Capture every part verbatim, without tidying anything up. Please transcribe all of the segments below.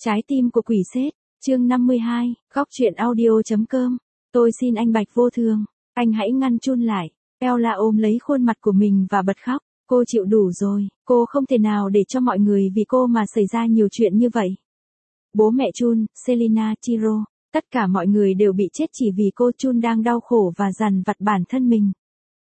Trái tim của quỷ sết, chương năm mươi hai, góc truyện audio.com. Tôi xin anh Bạch Vô Thường, anh hãy ngăn Chun lại. Ella ôm lấy khuôn mặt của mình và bật khóc. Cô chịu đủ rồi, cô không thể nào để cho mọi người vì cô mà xảy ra nhiều chuyện như vậy. Bố mẹ Chun, Selina, Chiro, tất cả mọi người đều bị chết chỉ vì cô. Chun đang đau khổ và dằn vặt bản thân mình.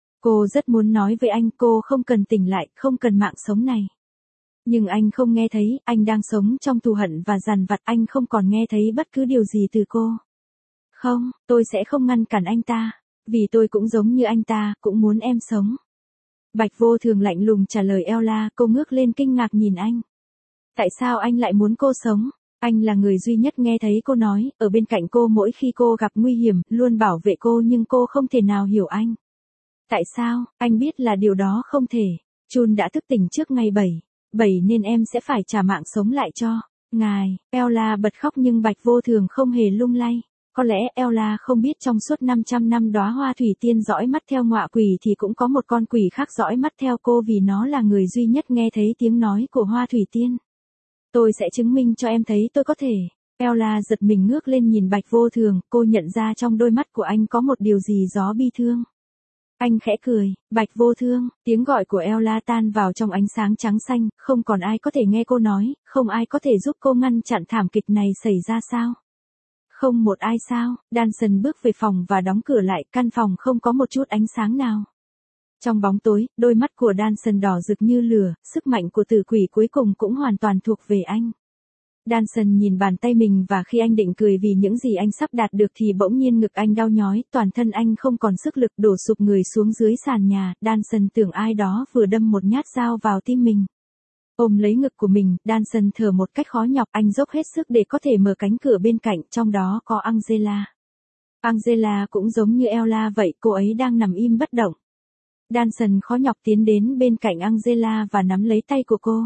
Cô rất muốn nói với anh cô không cần tỉnh lại, không cần mạng sống này. Nhưng anh không nghe thấy, anh đang sống trong thù hận và dằn vặt, anh không còn nghe thấy bất cứ điều gì từ cô. Không, tôi sẽ không ngăn cản anh ta, vì tôi cũng giống như anh ta, cũng muốn em sống. Bạch Vô Thường lạnh lùng trả lời Ella, cô ngước lên kinh ngạc nhìn anh. Tại sao anh lại muốn cô sống? Anh là người duy nhất nghe thấy cô nói, ở bên cạnh cô mỗi khi cô gặp nguy hiểm, luôn bảo vệ cô, nhưng cô không thể nào hiểu anh. Tại sao? Anh biết là điều đó không thể. Chun đã thức tỉnh trước ngày bảy. bảy nên em sẽ phải trả mạng sống lại cho ngài. Ella bật khóc nhưng Bạch Vô Thường không hề lung lay. Có lẽ Ella không biết trong suốt năm trăm năm đóa hoa thủy tiên dõi mắt theo ngọa quỷ thì cũng có một con quỷ khác dõi mắt theo cô, vì nó là người duy nhất nghe thấy tiếng nói của hoa thủy tiên. Tôi sẽ chứng minh cho em thấy tôi có thể. Ella giật mình ngước lên nhìn Bạch Vô Thường, cô nhận ra trong đôi mắt của anh có một điều gì đó bi thương. Anh khẽ cười, Bạch Vô Thương, tiếng gọi của Ella tan vào trong ánh sáng trắng xanh, không còn ai có thể nghe cô nói, không ai có thể giúp cô ngăn chặn thảm kịch này xảy ra sao? Không một ai sao? Danson bước về phòng và đóng cửa lại, căn phòng không có một chút ánh sáng nào. Trong bóng tối, đôi mắt của Danson đỏ rực như lửa, sức mạnh của tử quỷ cuối cùng cũng hoàn toàn thuộc về anh. Danson nhìn bàn tay mình và khi anh định cười vì những gì anh sắp đạt được thì bỗng nhiên ngực anh đau nhói, toàn thân anh không còn sức lực, đổ sụp người xuống dưới sàn nhà. Danson tưởng ai đó vừa đâm một nhát dao vào tim mình. Ôm lấy ngực của mình, Danson thở một cách khó nhọc, anh dốc hết sức để có thể mở cánh cửa bên cạnh, trong đó có Angela. Angela cũng giống như Ella vậy, cô ấy đang nằm im bất động. Danson khó nhọc tiến đến bên cạnh Angela và nắm lấy tay của cô.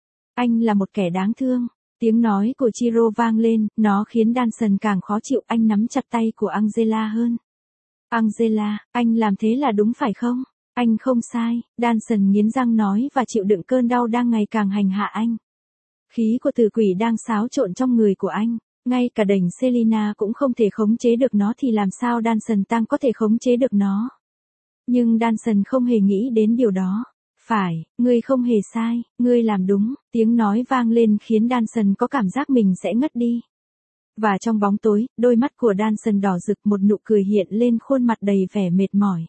Anh là một kẻ đáng thương. Tiếng nói của Chiro vang lên, nó khiến Danson càng khó chịu, anh nắm chặt tay của Angela hơn. Angela, anh làm thế là đúng phải không? Anh không sai, Danson nghiến răng nói và chịu đựng cơn đau đang ngày càng hành hạ anh. Khí của tử quỷ đang xáo trộn trong người của anh, ngay cả đỉnh Selina cũng không thể khống chế được nó thì làm sao Danson Tăng có thể khống chế được nó? Nhưng Danson không hề nghĩ đến điều đó. Phải, ngươi không hề sai, ngươi làm đúng, tiếng nói vang lên khiến Danson có cảm giác mình sẽ ngất đi. Và trong bóng tối, đôi mắt của Danson đỏ rực, một nụ cười hiện lên khuôn mặt đầy vẻ mệt mỏi.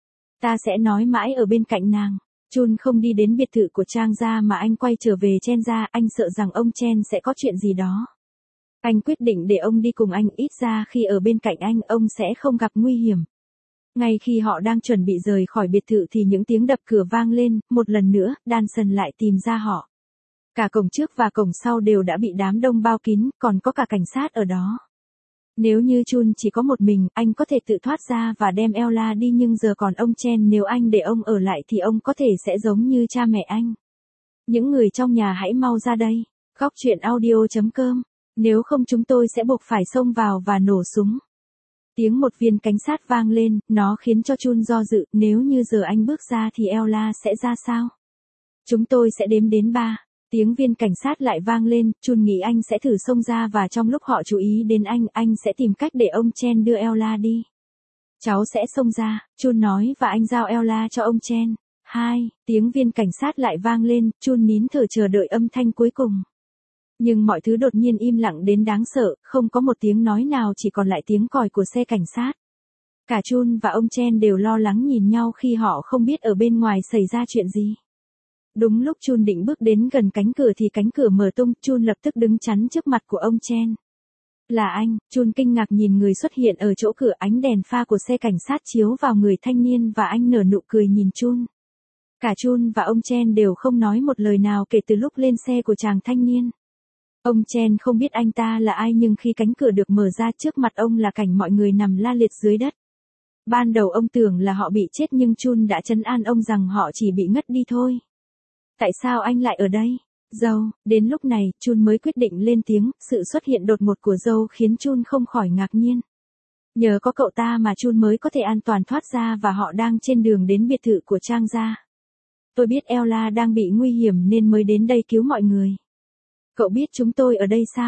Ta sẽ nói mãi ở bên cạnh nàng. Chun không đi đến biệt thự của Trang gia mà anh quay trở về Chen gia, anh sợ rằng ông Chen sẽ có chuyện gì đó. Anh quyết định để ông đi cùng anh, ít ra khi ở bên cạnh anh ông sẽ không gặp nguy hiểm. Ngay khi họ đang chuẩn bị rời khỏi biệt thự thì những tiếng đập cửa vang lên, một lần nữa, Danson lại tìm ra họ. Cả cổng trước và cổng sau đều đã bị đám đông bao kín, còn có cả cảnh sát ở đó. Nếu như Chun chỉ có một mình, anh có thể tự thoát ra và đem Ella đi, nhưng giờ còn ông Chen, nếu anh để ông ở lại thì ông có thể sẽ giống như cha mẹ anh. Những người trong nhà hãy mau ra đây. Góc truyện audio.com. Nếu không chúng tôi sẽ buộc phải xông vào và nổ súng. Tiếng một viên cảnh sát vang lên, nó khiến cho Chun do dự, nếu như giờ anh bước ra thì Ella sẽ ra sao? Chúng tôi sẽ đếm đến ba. Tiếng viên cảnh sát lại vang lên, Chun nghĩ anh sẽ thử xông ra và trong lúc họ chú ý đến anh, anh sẽ tìm cách để ông Chen đưa Ella đi. Cháu sẽ xông ra, Chun nói và anh giao Ella cho ông Chen. Hai, tiếng viên cảnh sát lại vang lên, Chun nín thở chờ đợi âm thanh cuối cùng. Nhưng mọi thứ đột nhiên im lặng đến đáng sợ, không có một tiếng nói nào, chỉ còn lại tiếng còi của xe cảnh sát. Cả Chun và ông Chen đều lo lắng nhìn nhau khi họ không biết ở bên ngoài xảy ra chuyện gì. Đúng lúc Chun định bước đến gần cánh cửa thì cánh cửa mở tung, Chun lập tức đứng chắn trước mặt của ông Chen. Là anh, Chun kinh ngạc nhìn người xuất hiện ở chỗ cửa, ánh đèn pha của xe cảnh sát chiếu vào người thanh niên và anh nở nụ cười nhìn Chun. Cả Chun và ông Chen đều không nói một lời nào kể từ lúc lên xe của chàng thanh niên. Ông Chen không biết anh ta là ai, nhưng khi cánh cửa được mở ra trước mặt ông là cảnh mọi người nằm la liệt dưới đất. Ban đầu ông tưởng là họ bị chết nhưng Chun đã trấn an ông rằng họ chỉ bị ngất đi thôi. Tại sao anh lại ở đây? Dâu, đến lúc này, Chun mới quyết định lên tiếng, sự xuất hiện đột ngột của dâu khiến Chun không khỏi ngạc nhiên. Nhờ có cậu ta mà Chun mới có thể an toàn thoát ra và họ đang trên đường đến biệt thự của Trang gia. Tôi biết Ella đang bị nguy hiểm nên mới đến đây cứu mọi người. Cậu biết chúng tôi ở đây sao?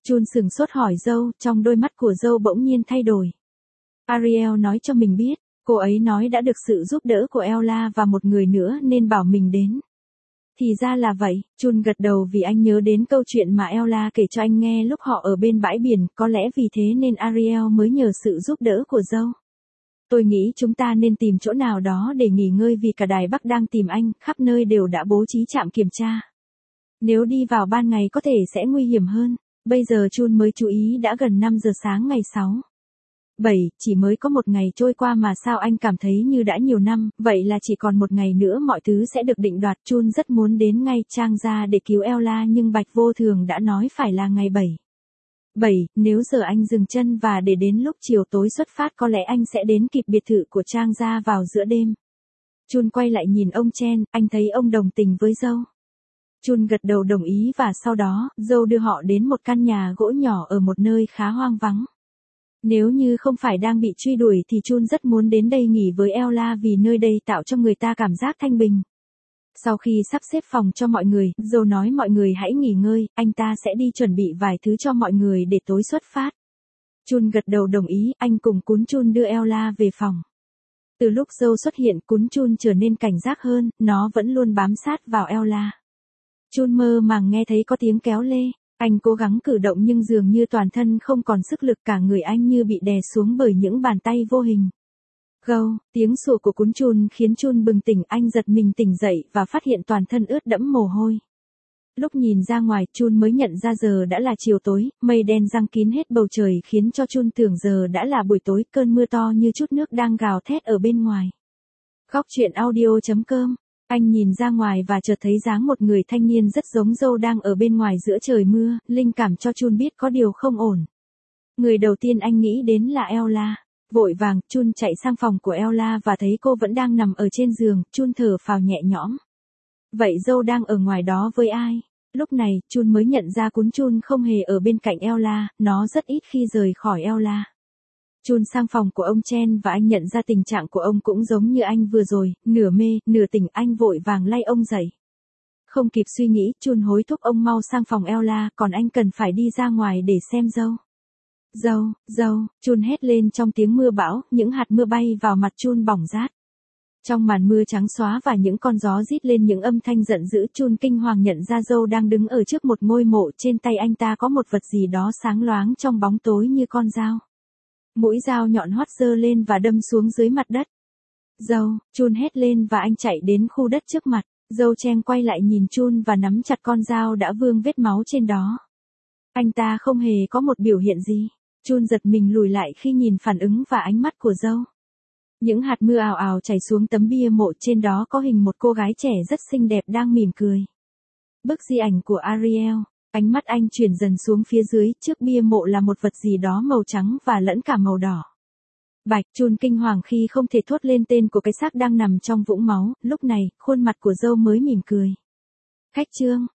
Jun sừng sốt hỏi dâu, trong đôi mắt của dâu bỗng nhiên thay đổi. Ariel nói cho mình biết, cô ấy nói đã được sự giúp đỡ của Ella và một người nữa nên bảo mình đến. Thì ra là vậy, Jun gật đầu vì anh nhớ đến câu chuyện mà Ella kể cho anh nghe lúc họ ở bên bãi biển, có lẽ vì thế nên Ariel mới nhờ sự giúp đỡ của dâu. Tôi nghĩ chúng ta nên tìm chỗ nào đó để nghỉ ngơi vì cả Đài Bắc đang tìm anh, khắp nơi đều đã bố trí trạm kiểm tra. Nếu đi vào ban ngày có thể sẽ nguy hiểm hơn. Bây giờ Jun mới chú ý đã gần năm giờ sáng ngày sáu. bảy, chỉ mới có một ngày trôi qua mà sao anh cảm thấy như đã nhiều năm, vậy là chỉ còn một ngày nữa mọi thứ sẽ được định đoạt. Jun rất muốn đến ngay Trang ra để cứu Ella nhưng Bạch Vô Thường đã nói phải là ngày bảy. bảy, nếu giờ anh dừng chân và để đến lúc chiều tối xuất phát có lẽ anh sẽ đến kịp biệt thự của Trang ra vào giữa đêm. Jun quay lại nhìn ông Chen, anh thấy ông đồng tình với dâu. Jun gật đầu đồng ý và sau đó, dâu đưa họ đến một căn nhà gỗ nhỏ ở một nơi khá hoang vắng. Nếu như không phải đang bị truy đuổi thì Jun rất muốn đến đây nghỉ với Ella vì nơi đây tạo cho người ta cảm giác thanh bình. Sau khi sắp xếp phòng cho mọi người, dâu nói mọi người hãy nghỉ ngơi, anh ta sẽ đi chuẩn bị vài thứ cho mọi người để tối xuất phát. Jun gật đầu đồng ý, anh cùng Cún Chun đưa Ella về phòng. Từ lúc dâu xuất hiện, Cún Chun trở nên cảnh giác hơn, nó vẫn luôn bám sát vào Ella. Jun mơ màng nghe thấy có tiếng kéo lê, anh cố gắng cử động nhưng dường như toàn thân không còn sức lực, cả người anh như bị đè xuống bởi những bàn tay vô hình. Gâu, tiếng sủa của Cún Chun khiến Jun bừng tỉnh, anh giật mình tỉnh dậy và phát hiện toàn thân ướt đẫm mồ hôi. Lúc nhìn ra ngoài, Jun mới nhận ra giờ đã là chiều tối, mây đen giăng kín hết bầu trời khiến cho Jun tưởng giờ đã là buổi tối, cơn mưa to như chút nước đang gào thét ở bên ngoài. Góc truyện audio chấm com. Anh nhìn ra ngoài và chợt thấy dáng một người thanh niên rất giống dâu đang ở bên ngoài giữa trời mưa, linh cảm cho Jun biết có điều không ổn. Người đầu tiên anh nghĩ đến là Ella. Vội vàng, Jun chạy sang phòng của Ella và thấy cô vẫn đang nằm ở trên giường, Jun thở phào nhẹ nhõm. Vậy dâu đang ở ngoài đó với ai? Lúc này, Jun mới nhận ra Cún Chun không hề ở bên cạnh Ella, nó rất ít khi rời khỏi Ella. Jun sang phòng của ông Chen và anh nhận ra tình trạng của ông cũng giống như anh vừa rồi, nửa mê, nửa tỉnh, anh vội vàng lay ông dậy. Không kịp suy nghĩ, Jun hối thúc ông mau sang phòng Ella, còn anh cần phải đi ra ngoài để xem dâu. Dâu, dâu, Jun hét lên trong tiếng mưa bão, những hạt mưa bay vào mặt Jun bỏng rát. Trong màn mưa trắng xóa và những con gió rít lên những âm thanh giận dữ, Jun kinh hoàng nhận ra dâu đang đứng ở trước một ngôi mộ, trên tay anh ta có một vật gì đó sáng loáng trong bóng tối như con dao. Mũi dao nhọn hoắt giơ lên và đâm xuống dưới mặt đất. Dâu, Jun hét lên và anh chạy đến khu đất trước mặt. Dâu Chen quay lại nhìn Jun và nắm chặt con dao đã vương vết máu trên đó. Anh ta không hề có một biểu hiện gì. Jun giật mình lùi lại khi nhìn phản ứng và ánh mắt của dâu. Những hạt mưa ào ào chảy xuống tấm bia mộ, trên đó có hình một cô gái trẻ rất xinh đẹp đang mỉm cười. Bức di ảnh của Ariel. Ánh mắt anh chuyển dần xuống phía dưới, trước bia mộ là một vật gì đó màu trắng và lẫn cả màu đỏ. Bạch, Jun kinh hoàng khi không thể thốt lên tên của cái xác đang nằm trong vũng máu, lúc này, khuôn mặt của dâu mới mỉm cười. Khách Trương,